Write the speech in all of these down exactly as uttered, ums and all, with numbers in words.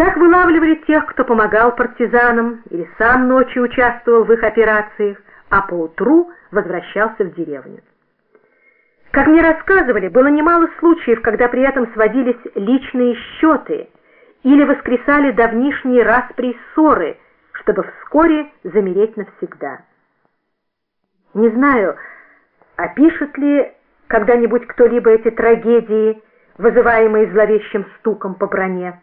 Так вылавливали тех, кто помогал партизанам или сам ночью участвовал в их операциях, а поутру возвращался в деревню. Как мне рассказывали, было немало случаев, когда при этом сводились личные счеты или воскресали давнишние распри и ссоры, чтобы вскоре замереть навсегда. Не знаю, опишет ли когда-нибудь кто-либо эти трагедии, вызываемые зловещим стуком по броне.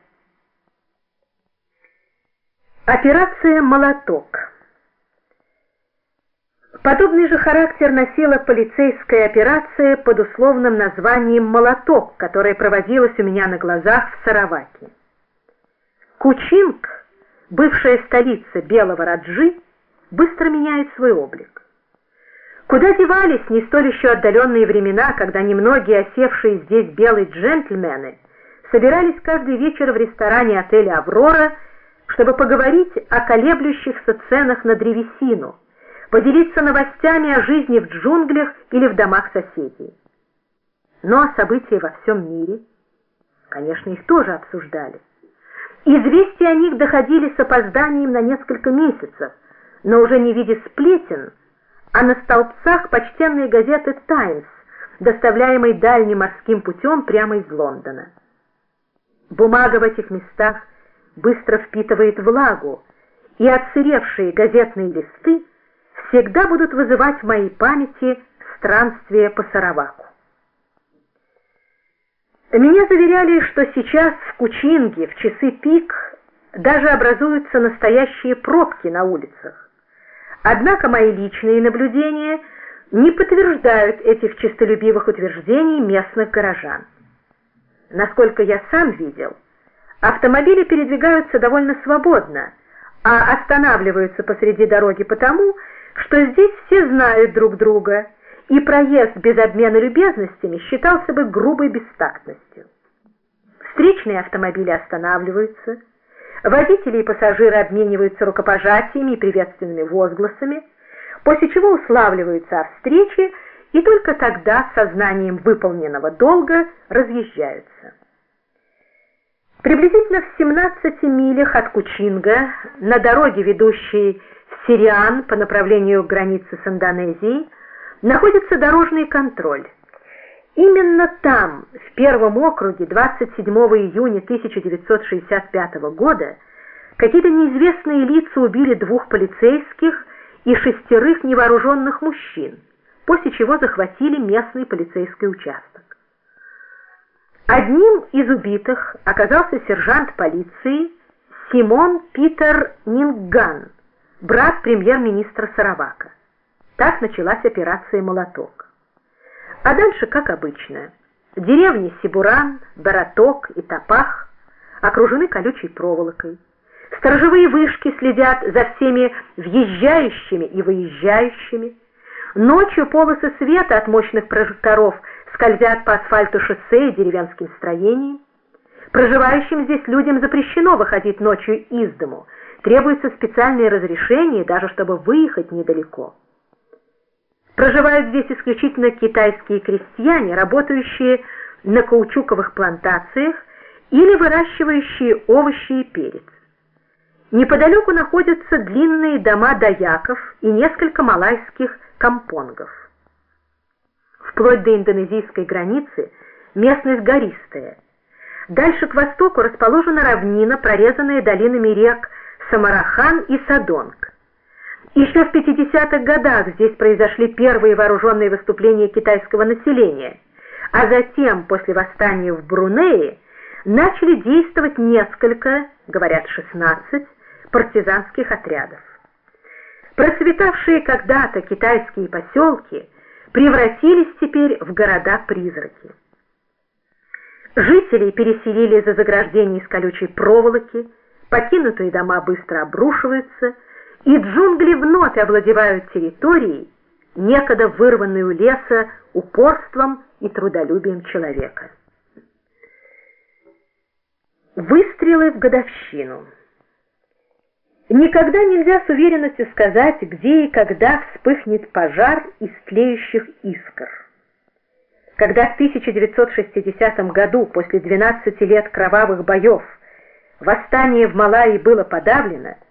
Операция «Молоток». Подобный же характер носила полицейская операция под условным названием «Молоток», которая проводилась у меня на глазах в Сараваке. Кучинг, бывшая столица Белого Раджи, быстро меняет свой облик. Куда девались не столь еще отдаленные времена, когда немногие осевшие здесь белые джентльмены собирались каждый вечер в ресторане отеля «Аврора», чтобы поговорить о колеблющихся ценах на древесину, поделиться новостями о жизни в джунглях или в домах соседей. Но о событиях во всем мире, конечно, их тоже обсуждали. Известия о них доходили с опозданием на несколько месяцев, но уже не в виде сплетен, а на столбцах почтенной газеты «Таймс», доставляемой дальним морским путем прямо из Лондона. Бумага в этих местах быстро впитывает влагу, и отсыревшие газетные листы всегда будут вызывать в моей памяти странствия по Сараваку. Меня заверяли, что сейчас в Кучинге в часы пик даже образуются настоящие пробки на улицах. Однако мои личные наблюдения не подтверждают этих честолюбивых утверждений местных горожан. Насколько я сам видел, автомобили передвигаются довольно свободно, а останавливаются посреди дороги потому, что здесь все знают друг друга, и проезд без обмена любезностями считался бы грубой бестактностью. Встречные автомобили останавливаются, водители и пассажиры обмениваются рукопожатиями и приветственными возгласами, после чего уславливаются о встрече и только тогда сознанием выполненного долга разъезжаются. Приблизительно в семнадцати милях от Кучинга, на дороге, ведущей в Сириан по направлению к границе с Индонезией, находится дорожный контроль. Именно там, в первом округе, двадцать седьмого июня тысяча девятьсот шестьдесят пятого года, какие-то неизвестные лица убили двух полицейских и шестерых невооруженных мужчин, после чего захватили местный полицейский участок. Одним из убитых оказался сержант полиции Симон Питер Нинган, брат премьер-министра Саравака. Так началась операция «Молоток». А дальше, как обычно, деревни Сибуран, Бараток и Тапах окружены колючей проволокой. Сторожевые вышки следят за всеми въезжающими и выезжающими. Ночью полосы света от мощных прожекторов скользят по асфальту шоссе и деревенским строениям. Проживающим здесь людям запрещено выходить ночью из дому. Требуется специальное разрешение, даже чтобы выехать недалеко. Проживают здесь исключительно китайские крестьяне, работающие на каучуковых плантациях или выращивающие овощи и перец. Неподалеку находятся длинные дома даяков и несколько малайских кампонгов. Вплоть до индонезийской границы местность гористая. Дальше к востоку расположена равнина, прорезанная долинами рек Самарахан и Садонг. Еще в пятидесятых годах здесь произошли первые вооруженные выступления китайского населения, а затем, после восстания в Брунее, начали действовать несколько, говорят шестнадцать, партизанских отрядов. Процветавшие когда-то китайские поселки превратились теперь в города-призраки. Жителей переселили за заграждения из колючей проволоки, покинутые дома быстро обрушиваются, и джунгли вновь овладевают территорией, некогда вырванной у леса упорством и трудолюбием человека. Выстрелы в годовщину. Никогда нельзя с уверенностью сказать, где и когда вспыхнет пожар из тлеющих искр. Когда в тысяча девятьсот шестидесятом году, после двенадцати лет кровавых боев, Восстание в Малайи было подавлено,